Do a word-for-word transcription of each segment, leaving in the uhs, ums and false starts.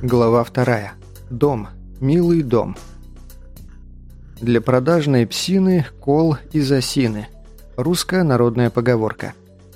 Глава вторая. Дом. Милый дом. Для продажной псины кол из осины. Русская народная поговорка.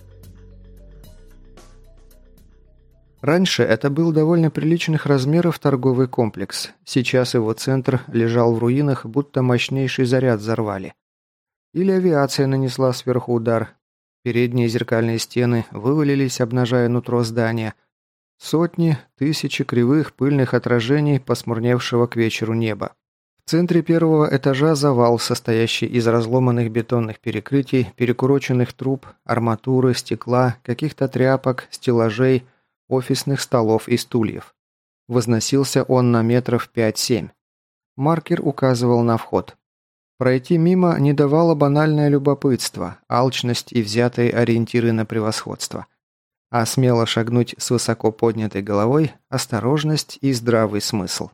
Раньше это был довольно приличных размеров торговый комплекс. Сейчас его центр лежал в руинах, будто мощнейший заряд взорвали. Или авиация нанесла сверху удар. Передние зеркальные стены вывалились, обнажая нутро здания. Сотни, тысячи кривых пыльных отражений посмурневшего к вечеру неба. В центре первого этажа завал, состоящий из разломанных бетонных перекрытий, перекуроченных труб, арматуры, стекла, каких-то тряпок, стеллажей, офисных столов и стульев. Возносился он на метров пять-семь. Маркер указывал на вход. Пройти мимо не давало банальное любопытство, алчность и взятые ориентиры на превосходство. А смело шагнуть с высоко поднятой головой – осторожность и здравый смысл.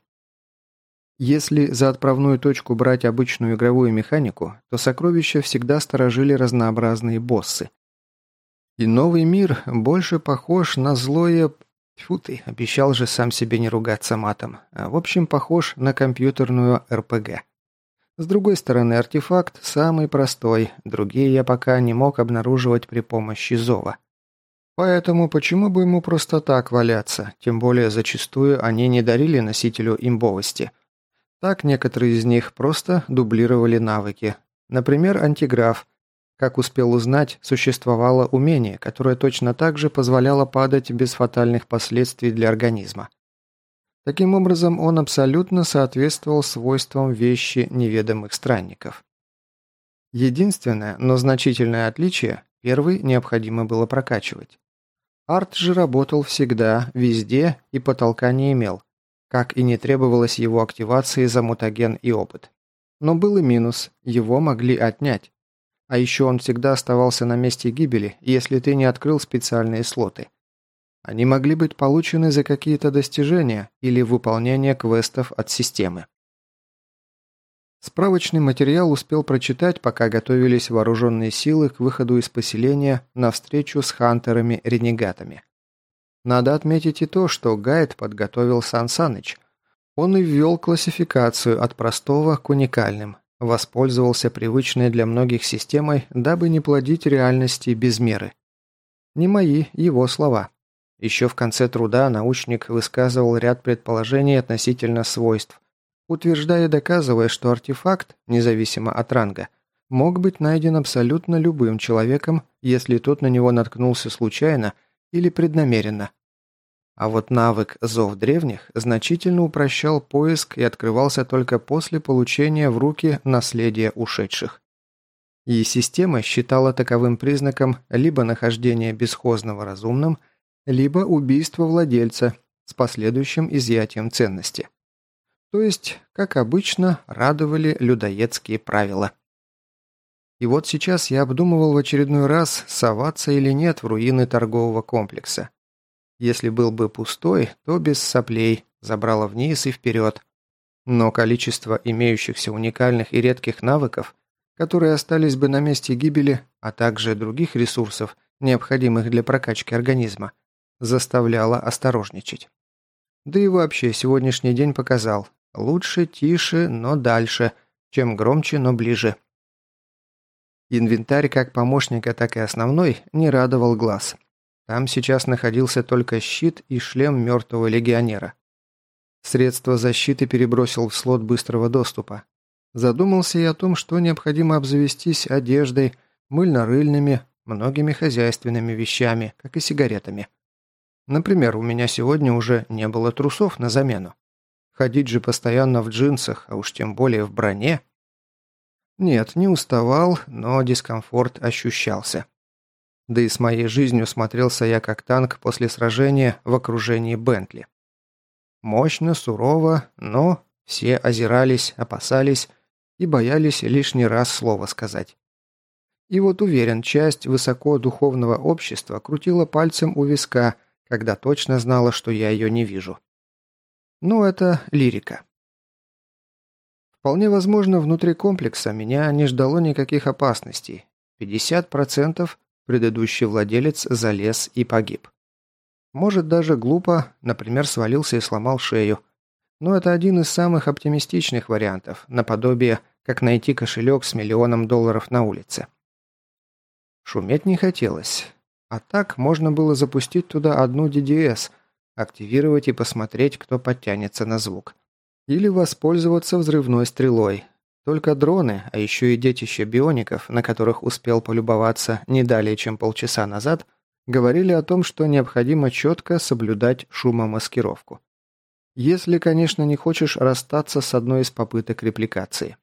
Если за отправную точку брать обычную игровую механику, то сокровища всегда сторожили разнообразные боссы. И новый мир больше похож на злое... Тьфу ты, обещал же сам себе не ругаться матом. А в общем, похож на компьютерную эр пэ гэ. С другой стороны, артефакт самый простой, другие я пока не мог обнаруживать при помощи зова. Поэтому почему бы ему просто так валяться, тем более зачастую они не дарили носителю имбовости. Так некоторые из них просто дублировали навыки. Например, антиграф. Как успел узнать, существовало умение, которое точно так же позволяло падать без фатальных последствий для организма. Таким образом, он абсолютно соответствовал свойствам вещи неведомых странников. Единственное, но значительное отличие – первый необходимо было прокачивать. Арт же работал всегда, везде и потолка не имел, как и не требовалось его активации за мутаген и опыт. Но был и минус – его могли отнять. А еще он всегда оставался на месте гибели, если ты не открыл специальные слоты. Они могли быть получены за какие-то достижения или выполнение квестов от системы. Справочный материал успел прочитать, пока готовились вооруженные силы к выходу из поселения на встречу с хантерами-ренегатами. Надо отметить и то, что гайд подготовил Сан Саныч. Он и ввел классификацию от простого к уникальным, воспользовался привычной для многих системой, дабы не плодить реальности без меры. Не мои, его слова. Еще в конце труда научник высказывал ряд предположений относительно свойств, утверждая и доказывая, что артефакт, независимо от ранга, мог быть найден абсолютно любым человеком, если тот на него наткнулся случайно или преднамеренно. А вот навык «Зов древних» значительно упрощал поиск и открывался только после получения в руки наследия ушедших. И система считала таковым признаком либо нахождение бесхозного разумным, либо убийство владельца с последующим изъятием ценности. То есть, как обычно, радовали людоедские правила. И вот сейчас я обдумывал в очередной раз, соваться или нет в руины торгового комплекса. Если был бы пустой, то без соплей, забрало вниз и вперед. Но количество имеющихся уникальных и редких навыков, которые остались бы на месте гибели, а также других ресурсов, необходимых для прокачки организма, заставляло осторожничать. Да и вообще, сегодняшний день показал, лучше тише, но дальше, чем громче, но ближе. Инвентарь как помощника, так и основной не радовал глаз. Там сейчас находился только щит и шлем мертвого легионера. Средства защиты перебросил в слот быстрого доступа. Задумался и о том, что необходимо обзавестись одеждой, мыльно-рыльными, многими хозяйственными вещами, как и сигаретами. Например, у меня сегодня уже не было трусов на замену. Ходить же постоянно в джинсах, а уж тем более в броне. Нет, не уставал, но дискомфорт ощущался. Да и с моей жизнью смотрелся я как танк после сражения в окружении Бентли. Мощно, сурово, но все озирались, опасались и боялись лишний раз слово сказать. И вот уверен, часть высокодуховного общества крутила пальцем у виска, когда точно знала, что я ее не вижу. Ну, это лирика. Вполне возможно, внутри комплекса меня не ждало никаких опасностей. пятьдесят процентов предыдущий владелец залез и погиб. Может, даже глупо, например, свалился и сломал шею. Но это один из самых оптимистичных вариантов, наподобие, как найти кошелек с миллионом долларов на улице. Шуметь не хотелось. А так можно было запустить туда одну ди ди эс, активировать и посмотреть, кто подтянется на звук. Или воспользоваться взрывной стрелой. Только дроны, а еще и детище биоников, на которых успел полюбоваться не далее, чем полчаса назад, говорили о том, что необходимо четко соблюдать шумомаскировку. Если, конечно, не хочешь расстаться с одной из попыток репликации.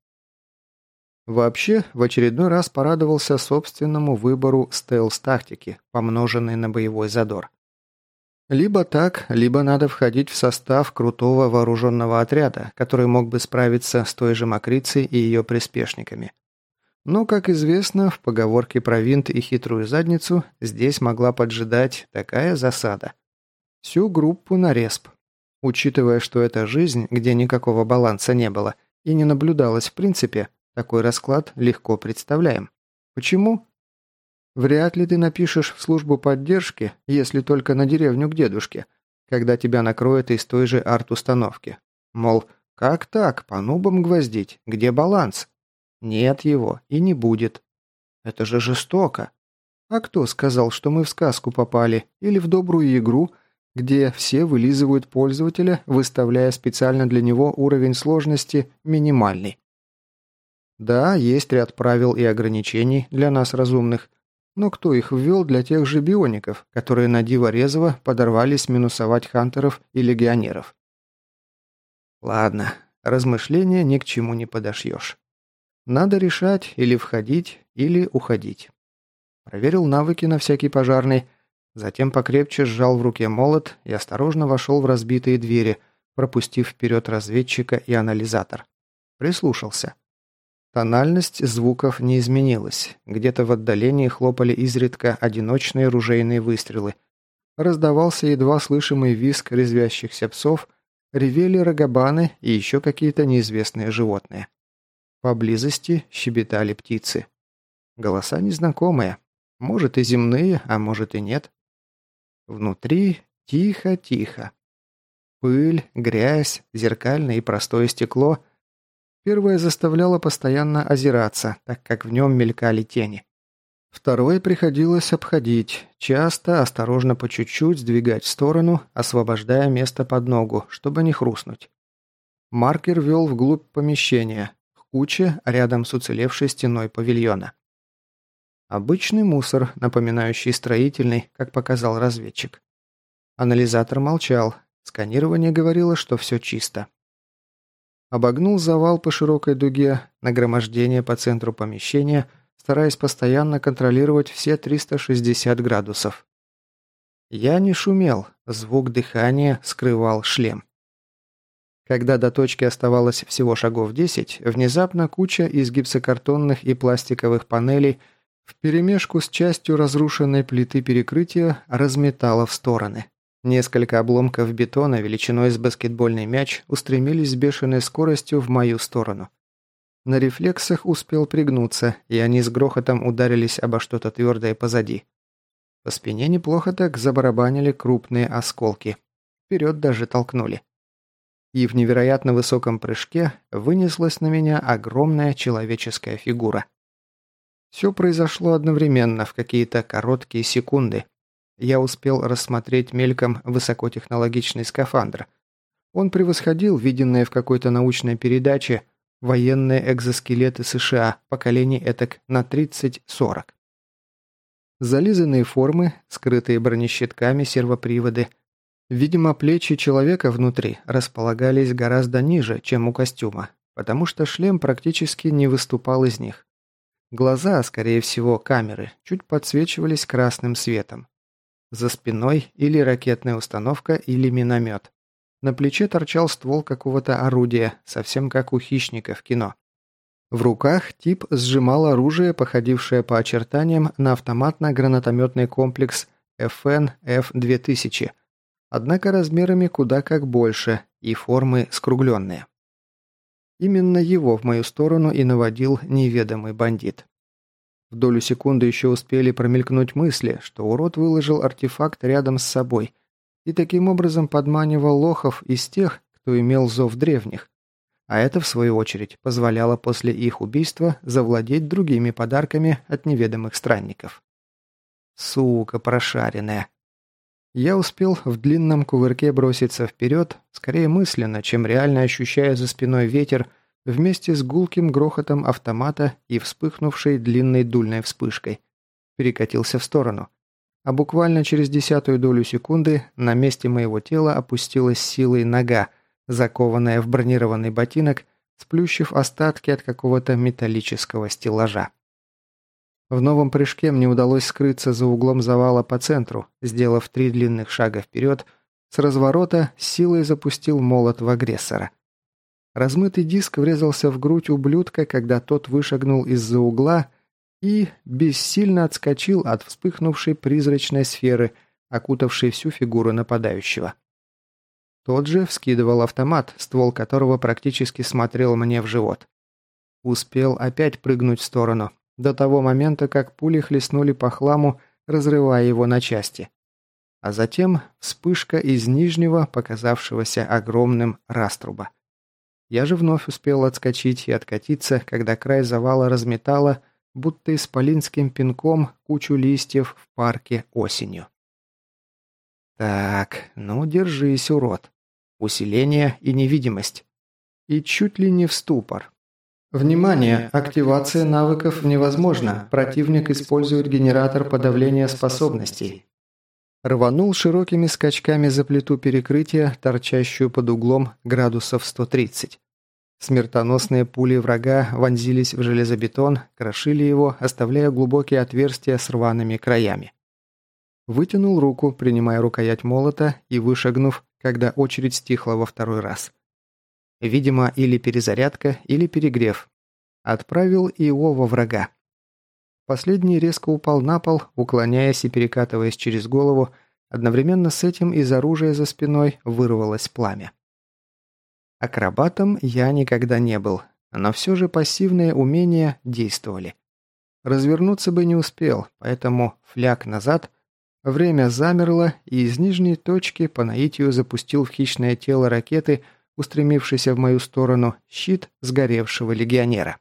Вообще, в очередной раз порадовался собственному выбору стелс-тактики, помноженной на боевой задор. Либо так, либо надо входить в состав крутого вооруженного отряда, который мог бы справиться с той же Макрицей и ее приспешниками. Но, как известно, в поговорке про винт и хитрую задницу здесь могла поджидать такая засада. Всю группу на респ. Учитывая, что это жизнь, где никакого баланса не было и не наблюдалось в принципе, такой расклад легко представляем. Почему? Вряд ли ты напишешь в службу поддержки, если только на деревню к дедушке, когда тебя накроет из той же арт-установки. Мол, как так, по нубам гвоздить, где баланс? Нет его и не будет. Это же жестоко. А кто сказал, что мы в сказку попали или в добрую игру, где все вылизывают пользователя, выставляя специально для него уровень сложности минимальный? Да, есть ряд правил и ограничений для нас разумных, но кто их ввел для тех же биоников, которые на диво резво подорвались минусовать хантеров и легионеров? Ладно, размышления ни к чему не подошьешь. Надо решать или входить, или уходить. Проверил навыки на всякий пожарный, затем покрепче сжал в руке молот и осторожно вошел в разбитые двери, пропустив вперед разведчика и анализатор. Прислушался. Тональность звуков не изменилась. Где-то в отдалении хлопали изредка одиночные ружейные выстрелы. Раздавался едва слышимый визг резвящихся псов, ревели рогобаны и еще какие-то неизвестные животные. Поблизости щебетали птицы. Голоса незнакомые. Может и земные, а может и нет. Внутри тихо-тихо. Пыль, грязь, зеркальное и простое стекло – первое заставляло постоянно озираться, так как в нем мелькали тени. Второе приходилось обходить, часто, осторожно по чуть-чуть сдвигать в сторону, освобождая место под ногу, чтобы не хрустнуть. Маркер вел вглубь помещения, к куче рядом с уцелевшей стеной павильона. Обычный мусор, напоминающий строительный, как показал разведчик. Анализатор молчал, сканирование говорило, что все чисто. Обогнул завал по широкой дуге, нагромождение по центру помещения, стараясь постоянно контролировать все триста шестьдесят градусов. Я не шумел, звук дыхания скрывал шлем. Когда до точки оставалось всего шагов десять, внезапно куча из гипсокартонных и пластиковых панелей вперемешку с частью разрушенной плиты перекрытия разметала в стороны. Несколько обломков бетона величиной с баскетбольный мяч устремились с бешеной скоростью в мою сторону. На рефлексах успел пригнуться, и они с грохотом ударились обо что-то твердое позади. По спине неплохо так забарабанили крупные осколки. Вперед даже толкнули. И в невероятно высоком прыжке вынеслась на меня огромная человеческая фигура. Все произошло одновременно в какие-то короткие секунды. Я успел рассмотреть мельком высокотехнологичный скафандр. Он превосходил виденные в какой-то научной передаче военные экзоскелеты США поколений этак на тридцать-сорок. Зализанные формы, скрытые бронещитками сервоприводы. Видимо, плечи человека внутри располагались гораздо ниже, чем у костюма, потому что шлем практически не выступал из них. Глаза, скорее всего, камеры, чуть подсвечивались красным светом. За спиной или ракетная установка, или миномет. На плече торчал ствол какого-то орудия, совсем как у хищника в кино. В руках тип сжимал оружие, походившее по очертаниям на автоматно-гранатометный комплекс эф эн эф две тысячи, однако размерами куда как больше и формы скругленные. Именно его в мою сторону и наводил неведомый бандит. В долю секунды еще успели промелькнуть мысли, что урод выложил артефакт рядом с собой, и таким образом подманивал лохов из тех, кто имел зов древних, а это, в свою очередь, позволяло после их убийства завладеть другими подарками от неведомых странников. Сука прошаренная. Я успел в длинном кувырке броситься вперед, скорее мысленно, чем реально ощущая за спиной ветер, вместе с гулким грохотом автомата и вспыхнувшей длинной дульной вспышкой. Перекатился в сторону. А буквально через десятую долю секунды на месте моего тела опустилась силой нога, закованная в бронированный ботинок, сплющив остатки от какого-то металлического стеллажа. В новом прыжке мне удалось скрыться за углом завала по центру, сделав три длинных шага вперед, с разворота с силой запустил молот в агрессора. Размытый диск врезался в грудь ублюдка, когда тот вышагнул из-за угла и бессильно отскочил от вспыхнувшей призрачной сферы, окутавшей всю фигуру нападающего. Тот же вскидывал автомат, ствол которого практически смотрел мне в живот. Успел опять прыгнуть в сторону, до того момента, как пули хлестнули по хламу, разрывая его на части. А затем вспышка из нижнего, показавшегося огромным раструба. Я же вновь успел отскочить и откатиться, когда край завала разметало, будто исполинским пинком, кучу листьев в парке осенью. Так, ну держись, урод. Усиление и невидимость. И чуть ли не в ступор. Внимание! Активация навыков невозможна. Противник использует генератор подавления способностей. Рванул широкими скачками за плиту перекрытия, торчащую под углом градусов сто тридцать. Смертоносные пули врага вонзились в железобетон, крошили его, оставляя глубокие отверстия с рваными краями. Вытянул руку, принимая рукоять молота и вышагнув, когда очередь стихла во второй раз. Видимо, или перезарядка, или перегрев. Отправил ИО во врага. Последний резко упал на пол, уклоняясь и перекатываясь через голову, одновременно с этим из оружия за спиной вырвалось пламя. Акробатом я никогда не был, но все же пассивные умения действовали. Развернуться бы не успел, поэтому фляг назад, время замерло, и из нижней точки по наитию запустил в хищное тело ракеты, устремившийся в мою сторону, щит сгоревшего легионера.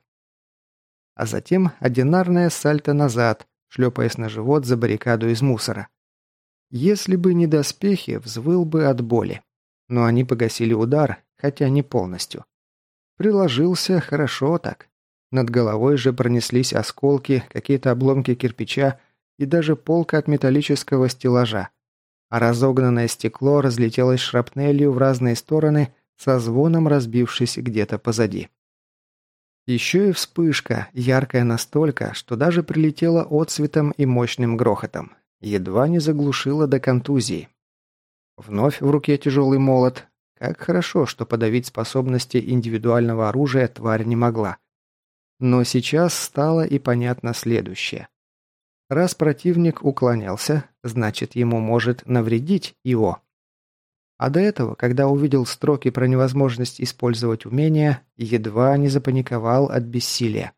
А затем одинарное сальто назад, шлепаясь на живот за баррикаду из мусора. Если бы не доспехи, взвыл бы от боли. Но они погасили удар, хотя не полностью. Приложился хорошо так. Над головой же пронеслись осколки, какие-то обломки кирпича и даже полка от металлического стеллажа. А разогнанное стекло разлетелось шрапнелью в разные стороны, со звоном разбившись где-то позади. Еще и вспышка, яркая настолько, что даже прилетела отсветом и мощным грохотом. Едва не заглушила до контузии. Вновь в руке тяжелый молот. Как хорошо, что подавить способности индивидуального оружия тварь не могла. Но сейчас стало и понятно следующее. Раз противник уклонялся, значит, ему может навредить ИО. А до этого, когда увидел строки про невозможность использовать умения, едва не запаниковал от бессилия.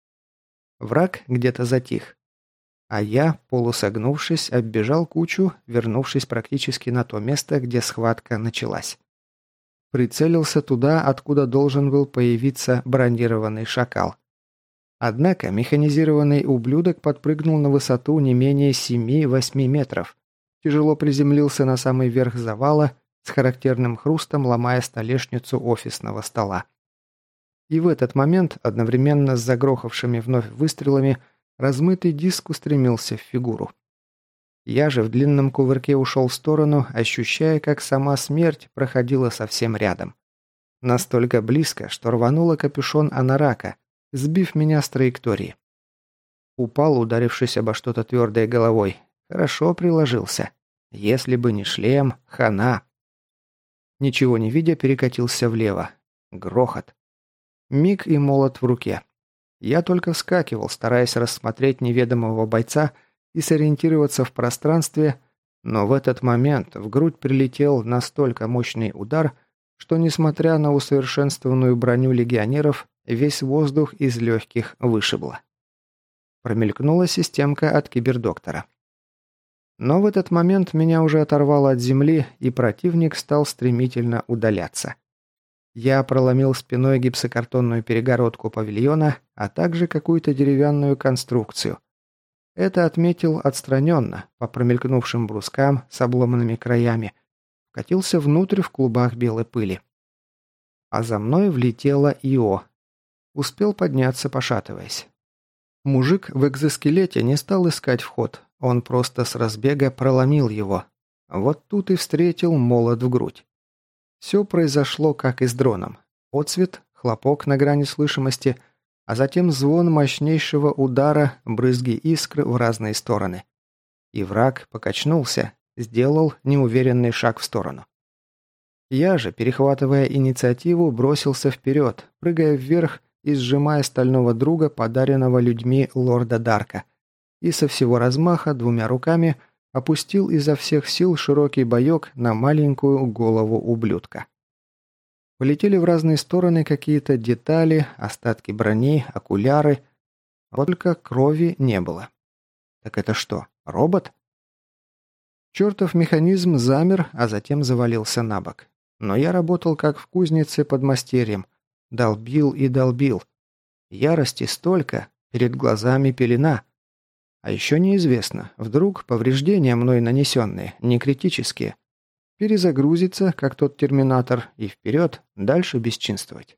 Враг где-то затих. А я, полусогнувшись, оббежал кучу, вернувшись практически на то место, где схватка началась. Прицелился туда, откуда должен был появиться бронированный шакал. Однако механизированный ублюдок подпрыгнул на высоту не менее семи-восьми метров, тяжело приземлился на самый верх завала, с характерным хрустом ломая столешницу офисного стола. И в этот момент, одновременно с загрохавшими вновь выстрелами, размытый диск устремился в фигуру. Я же в длинном кувырке ушел в сторону, ощущая, как сама смерть проходила совсем рядом. Настолько близко, что рванула капюшон анарака, сбив меня с траектории. Упал, ударившись обо что-то твердой головой. Хорошо приложился. Если бы не шлем, хана. Ничего не видя, перекатился влево. Грохот. Миг и молот в руке. Я только вскакивал, стараясь рассмотреть неведомого бойца и сориентироваться в пространстве, но в этот момент в грудь прилетел настолько мощный удар, что, несмотря на усовершенствованную броню легионеров, весь воздух из легких вышибло. Промелькнула системка от кибердоктора. Но в этот момент меня уже оторвало от земли, и противник стал стремительно удаляться. Я проломил спиной гипсокартонную перегородку павильона, а также какую-то деревянную конструкцию. Это отметил отстраненно, по промелькнувшим брускам с обломанными краями. Катился внутрь в клубах белой пыли. А за мной влетела Ио. Успел подняться, пошатываясь. Мужик в экзоскелете не стал искать вход. Он просто с разбега проломил его. Вот тут и встретил молот в грудь. Все произошло, как и с дроном. Отсвет, хлопок на грани слышимости, а затем звон мощнейшего удара, брызги искр в разные стороны. И враг покачнулся, сделал неуверенный шаг в сторону. Я же, перехватывая инициативу, бросился вперед, прыгая вверх и сжимая стального друга, подаренного людьми лорда Дарка, и со всего размаха двумя руками опустил изо всех сил широкий боек на маленькую голову ублюдка. Полетели в разные стороны какие-то детали, остатки брони, окуляры. Вот только крови не было. Так это что, робот? Чертов механизм замер, а затем завалился на бок. Но я работал как в кузнице под мастерьем. Долбил и долбил. Ярости столько, перед глазами пелена. А еще неизвестно, вдруг повреждения мной нанесенные, не критические. Перезагрузится, как тот терминатор, и вперед, дальше бесчинствовать.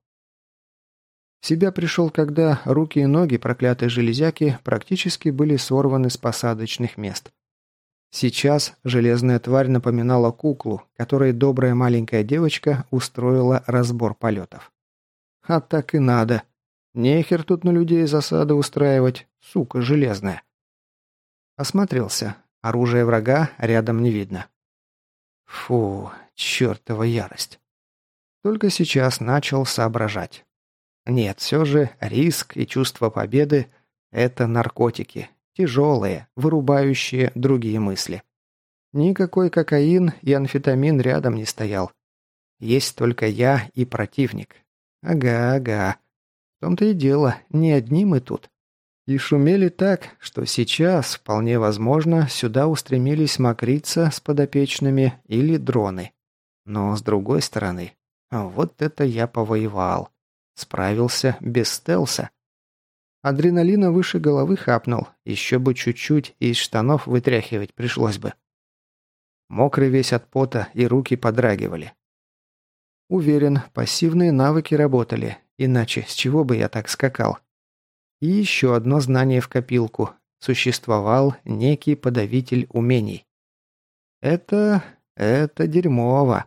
В себя пришел, когда руки и ноги проклятой железяки практически были сорваны с посадочных мест. Сейчас железная тварь напоминала куклу, которой добрая маленькая девочка устроила разбор полетов. А так и надо. Нехер тут на людей засады устраивать, сука железная. Осмотрелся. Оружия врага рядом не видно. Фу, чертова ярость. Только сейчас начал соображать. Нет, все же риск и чувство победы – это наркотики. Тяжелые, вырубающие другие мысли. Никакой кокаин и амфетамин рядом не стоял. Есть только я и противник. Ага, ага. В том-то и дело, не одни мы тут. И шумели так, что сейчас, вполне возможно, сюда устремились мокрица с подопечными или дроны. Но с другой стороны, вот это я повоевал. Справился без стелса. Адреналина выше головы хапнул, еще бы чуть-чуть и из штанов вытряхивать пришлось бы. Мокрый весь от пота и руки подрагивали. Уверен, пассивные навыки работали, иначе с чего бы я так скакал? И еще одно знание в копилку. Существовал некий подавитель умений. Это... это дерьмово.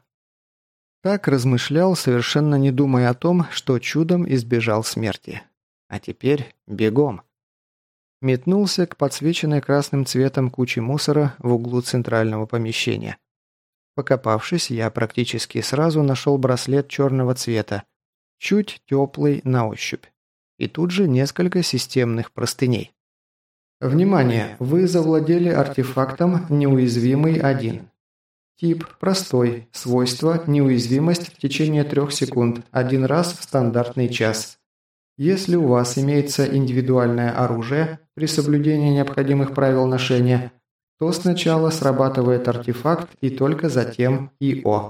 Так размышлял, совершенно не думая о том, что чудом избежал смерти. А теперь бегом. Метнулся к подсвеченной красным цветом куче мусора в углу центрального помещения. Покопавшись, я практически сразу нашел браслет черного цвета, чуть теплый на ощупь. И тут же несколько системных простыней. Внимание! Вы завладели артефактом «Неуязвимый один». Тип – простой. Свойство – неуязвимость в течение трех секунд, один раз в стандартный час. Если у вас имеется индивидуальное оружие, при соблюдении необходимых правил ношения, то сначала срабатывает артефакт и только затем ИО.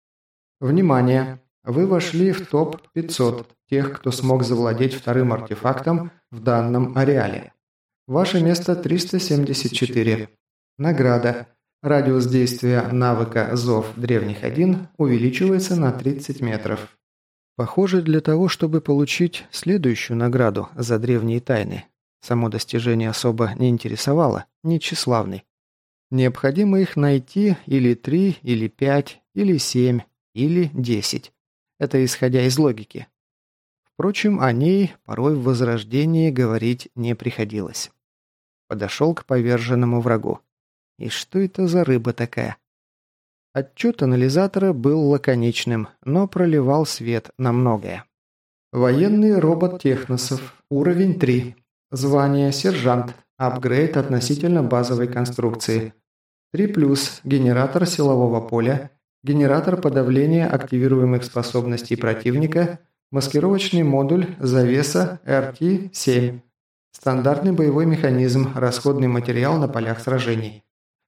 Внимание! Вы вошли в топ пятьсот тех, кто смог завладеть вторым артефактом в данном ареале. Ваше место триста семьдесят четыре. Награда. Радиус действия навыка «Зов древних один» увеличивается на тридцать метров. Похоже, для того, чтобы получить следующую награду за древние тайны. Само достижение особо не интересовало, не тщеславный. Необходимо их найти или три, или пять, или семь, или десять. Это исходя из логики. Впрочем, о ней порой в Возрождении говорить не приходилось. Подошел к поверженному врагу. И что это за рыба такая? Отчет анализатора был лаконичным, но проливал свет на многое. Военный робот Техносов. Уровень три. Звание сержант. Апгрейд относительно базовой конструкции. три плюс. Генератор силового поля. Генератор подавления активируемых способностей противника. Маскировочный модуль. Завеса эр ти семь. Стандартный боевой механизм. Расходный материал на полях сражений.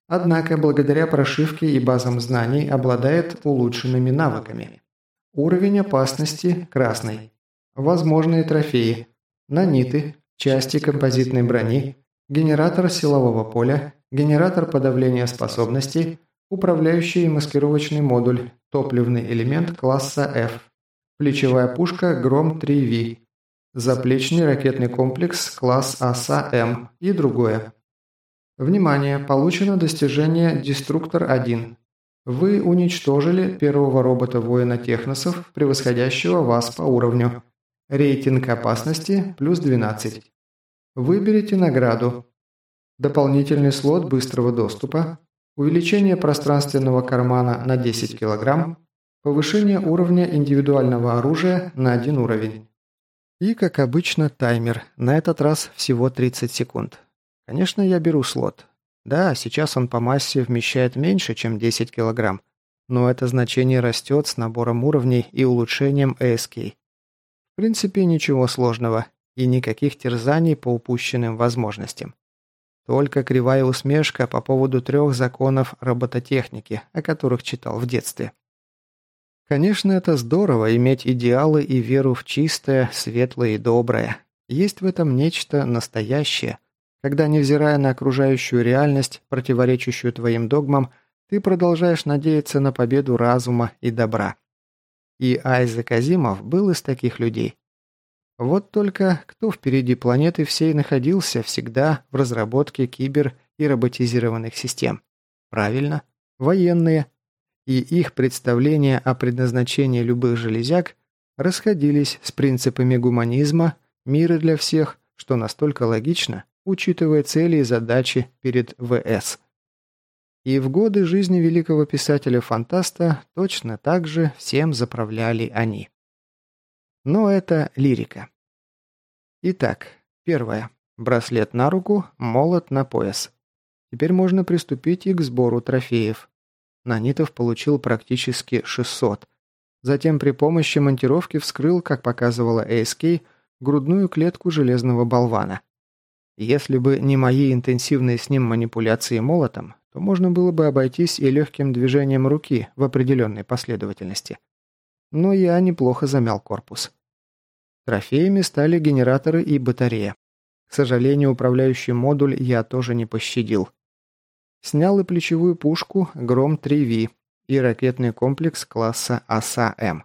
Однако, благодаря прошивке и базам знаний обладает улучшенными навыками. Уровень опасности – красный. Возможные трофеи. Наниты, части композитной брони, генератор силового поля, генератор подавления способностей, управляющий и маскировочный модуль, топливный элемент класса F, плечевая пушка Гром три ви, заплечный ракетный комплекс класс АСА-М и другое. Внимание! Получено достижение «Деструктор один». Вы уничтожили первого робота-воина техносов, превосходящего вас по уровню. Рейтинг опасности плюс двенадцать. Выберите награду. Дополнительный слот быстрого доступа, увеличение пространственного кармана на десять килограмм, повышение уровня индивидуального оружия на один уровень. И, как обычно, таймер, на этот раз всего тридцать секунд. Конечно, я беру слот. Да, сейчас он по массе вмещает меньше, чем десять килограмм, но это значение растет с набором уровней и улучшением эй эс кей. В принципе, ничего сложного и никаких терзаний по упущенным возможностям. Только кривая усмешка по поводу трех законов робототехники, о которых читал в детстве. Конечно, это здорово иметь идеалы и веру в чистое, светлое и доброе. Есть в этом нечто настоящее, когда, невзирая на окружающую реальность, противоречащую твоим догмам, ты продолжаешь надеяться на победу разума и добра. И Айзек Азимов был из таких людей. Вот только кто впереди планеты всей находился всегда в разработке кибер- и роботизированных систем? Правильно, военные. И их представления о предназначении любых железяк расходились с принципами гуманизма, мира для всех, что настолько логично, учитывая цели и задачи перед ВС. И в годы жизни великого писателя-фантаста точно так же всем заправляли они. Но это лирика. Итак, первое. Браслет на руку, молот на пояс. Теперь можно приступить и к сбору трофеев. Нанитов получил практически шестьсот. Затем при помощи монтировки вскрыл, как показывала эй эс кей, грудную клетку железного болвана. Если бы не мои интенсивные с ним манипуляции молотом, то можно было бы обойтись и легким движением руки в определенной последовательности. Но я неплохо замял корпус. Трофеями стали генераторы и батарея. К сожалению, управляющий модуль я тоже не пощадил. Снял и плечевую пушку Гром три ви и ракетный комплекс класса АСА-М.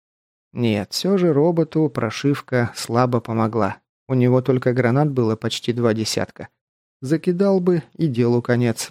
Нет, все же роботу прошивка слабо помогла. У него только гранат было почти два десятка. Закидал бы, и делу конец.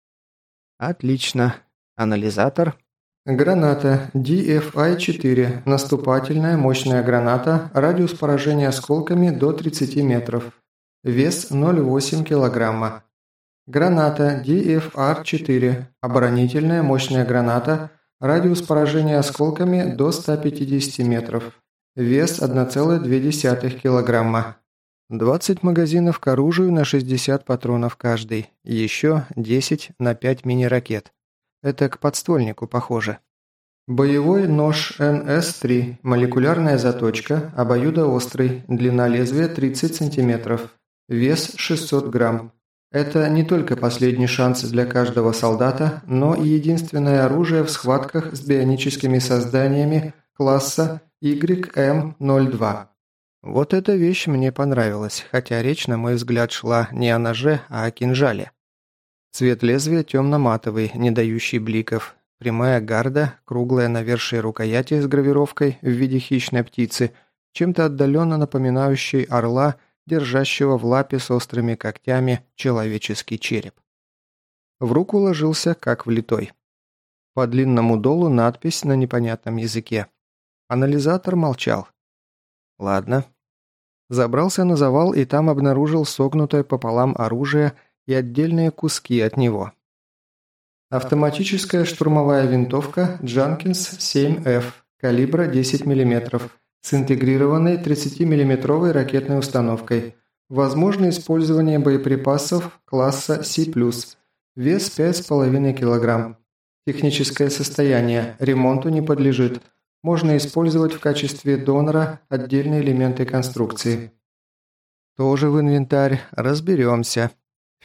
Отлично. Анализатор. Граната ди эф ай четыре. Наступательная мощная граната. Радиус поражения осколками до тридцати метров. Вес ноль целых восемь десятых килограмма. Граната ди эф ар четыре. Оборонительная мощная граната. Радиус поражения осколками до ста пятидесяти метров. Вес одна целая две десятых килограмма. двадцать магазинов к оружию на шестьдесят патронов каждый. Еще десять на пять мини-ракет. Это к подствольнику похоже. Боевой нож эн эс три. Молекулярная заточка. Обоюдоострый. Длина лезвия тридцать сантиметров. Вес шестьсот грамм. Это не только последний шанс для каждого солдата, но и единственное оружие в схватках с бионическими созданиями класса уай эм ноль два. Вот эта вещь мне понравилась, хотя речь, на мой взгляд, шла не о ноже, а о кинжале. Цвет лезвия темно-матовый, не дающий бликов. Прямая гарда, круглая навершие рукояти с гравировкой в виде хищной птицы, чем-то отдаленно напоминающей орла, держащего в лапе с острыми когтями человеческий череп. В руку ложился как влитой. По длинному долу надпись на непонятном языке. Анализатор молчал. Ладно. Забрался на завал и там обнаружил согнутое пополам оружие и отдельные куски от него. Автоматическая штурмовая винтовка Джанкинс семь эф, калибра десять миллиметров, с интегрированной тридцатимиллиметровой ракетной установкой. Возможно использование боеприпасов класса С+, вес пять с половиной килограмм. Техническое состояние, ремонту не подлежит. Можно использовать в качестве донора отдельные элементы конструкции. Тоже в инвентарь, разберемся.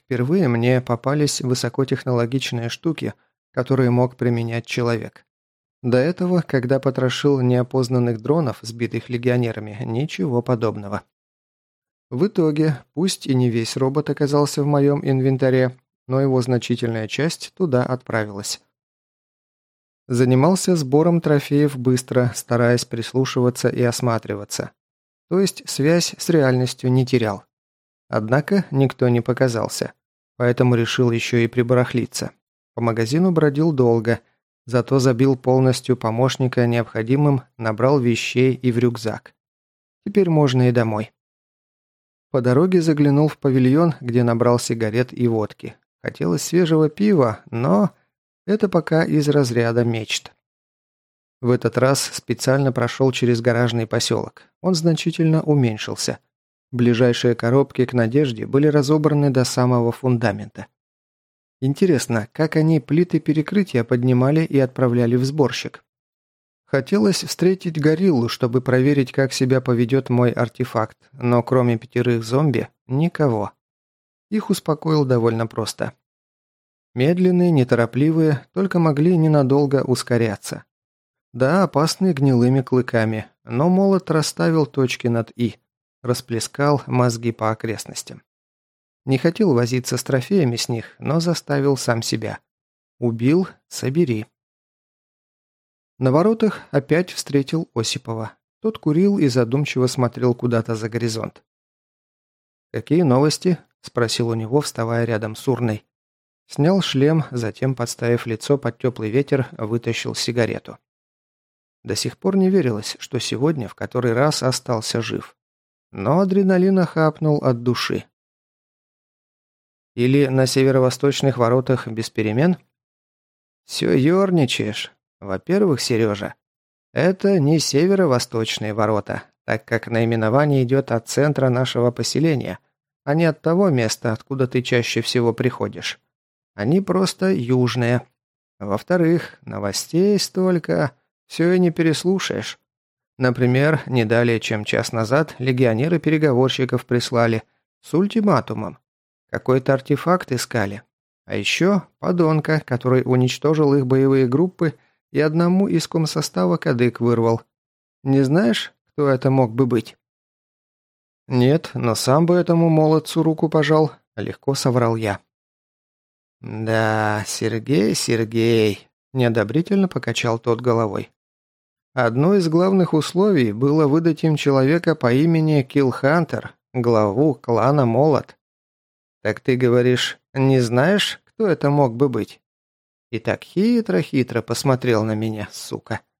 Впервые мне попались высокотехнологичные штуки, которые мог применять человек. До этого, когда потрошил неопознанных дронов, сбитых легионерами, ничего подобного. В итоге, пусть и не весь робот оказался в моем инвентаре, но его значительная часть туда отправилась. Занимался сбором трофеев быстро, стараясь прислушиваться и осматриваться. То есть связь с реальностью не терял. Однако никто не показался, поэтому решил еще и прибарахлиться. По магазину бродил долго, зато забил полностью помощника необходимым, набрал вещей и в рюкзак. Теперь можно и домой. По дороге заглянул в павильон, где набрал сигарет и водки. Хотелось свежего пива, но это пока из разряда мечт. В этот раз специально прошел через гаражный поселок. Он значительно уменьшился. Ближайшие коробки к Надежде были разобраны до самого фундамента. Интересно, как они плиты перекрытия поднимали и отправляли в сборщик? Хотелось встретить гориллу, чтобы проверить, как себя поведет мой артефакт, но кроме пятерых зомби – никого. Их успокоил довольно просто. Медленные, неторопливые, только могли ненадолго ускоряться. Да, опасные гнилыми клыками, но молот расставил точки над «и», расплескал мозги по окрестностям. Не хотел возиться с трофеями с них, но заставил сам себя. Убил – собери. На воротах опять встретил Осипова. Тот курил и задумчиво смотрел куда-то за горизонт. «Какие новости?» – спросил у него, вставая рядом с урной. Снял шлем, затем, подставив лицо под теплый ветер, вытащил сигарету. До сих пор не верилось, что сегодня в который раз остался жив. Но адреналина хапнул от души. «Или на северо-восточных воротах без перемен?» «Все ерничаешь. Во-первых, Сережа, это не северо-восточные ворота, так как наименование идет от центра нашего поселения, а не от того места, откуда ты чаще всего приходишь. Они просто южные. Во-вторых, новостей столько, все и не переслушаешь. Например, не далее, чем час назад легионеры переговорщиков прислали с ультиматумом. Какой-то артефакт искали. А еще подонка, который уничтожил их боевые группы и одному из комсостава кадык вырвал. Не знаешь, кто это мог бы быть?» «Нет, но сам бы этому молодцу руку пожал», — легко соврал я. «Да, Сергей, Сергей», — неодобрительно покачал тот головой. «Одно из главных условий было выдать им человека по имени Киллхантер, главу клана Молот. Так ты говоришь, не знаешь, кто это мог бы быть?» И так хитро-хитро посмотрел на меня, сука.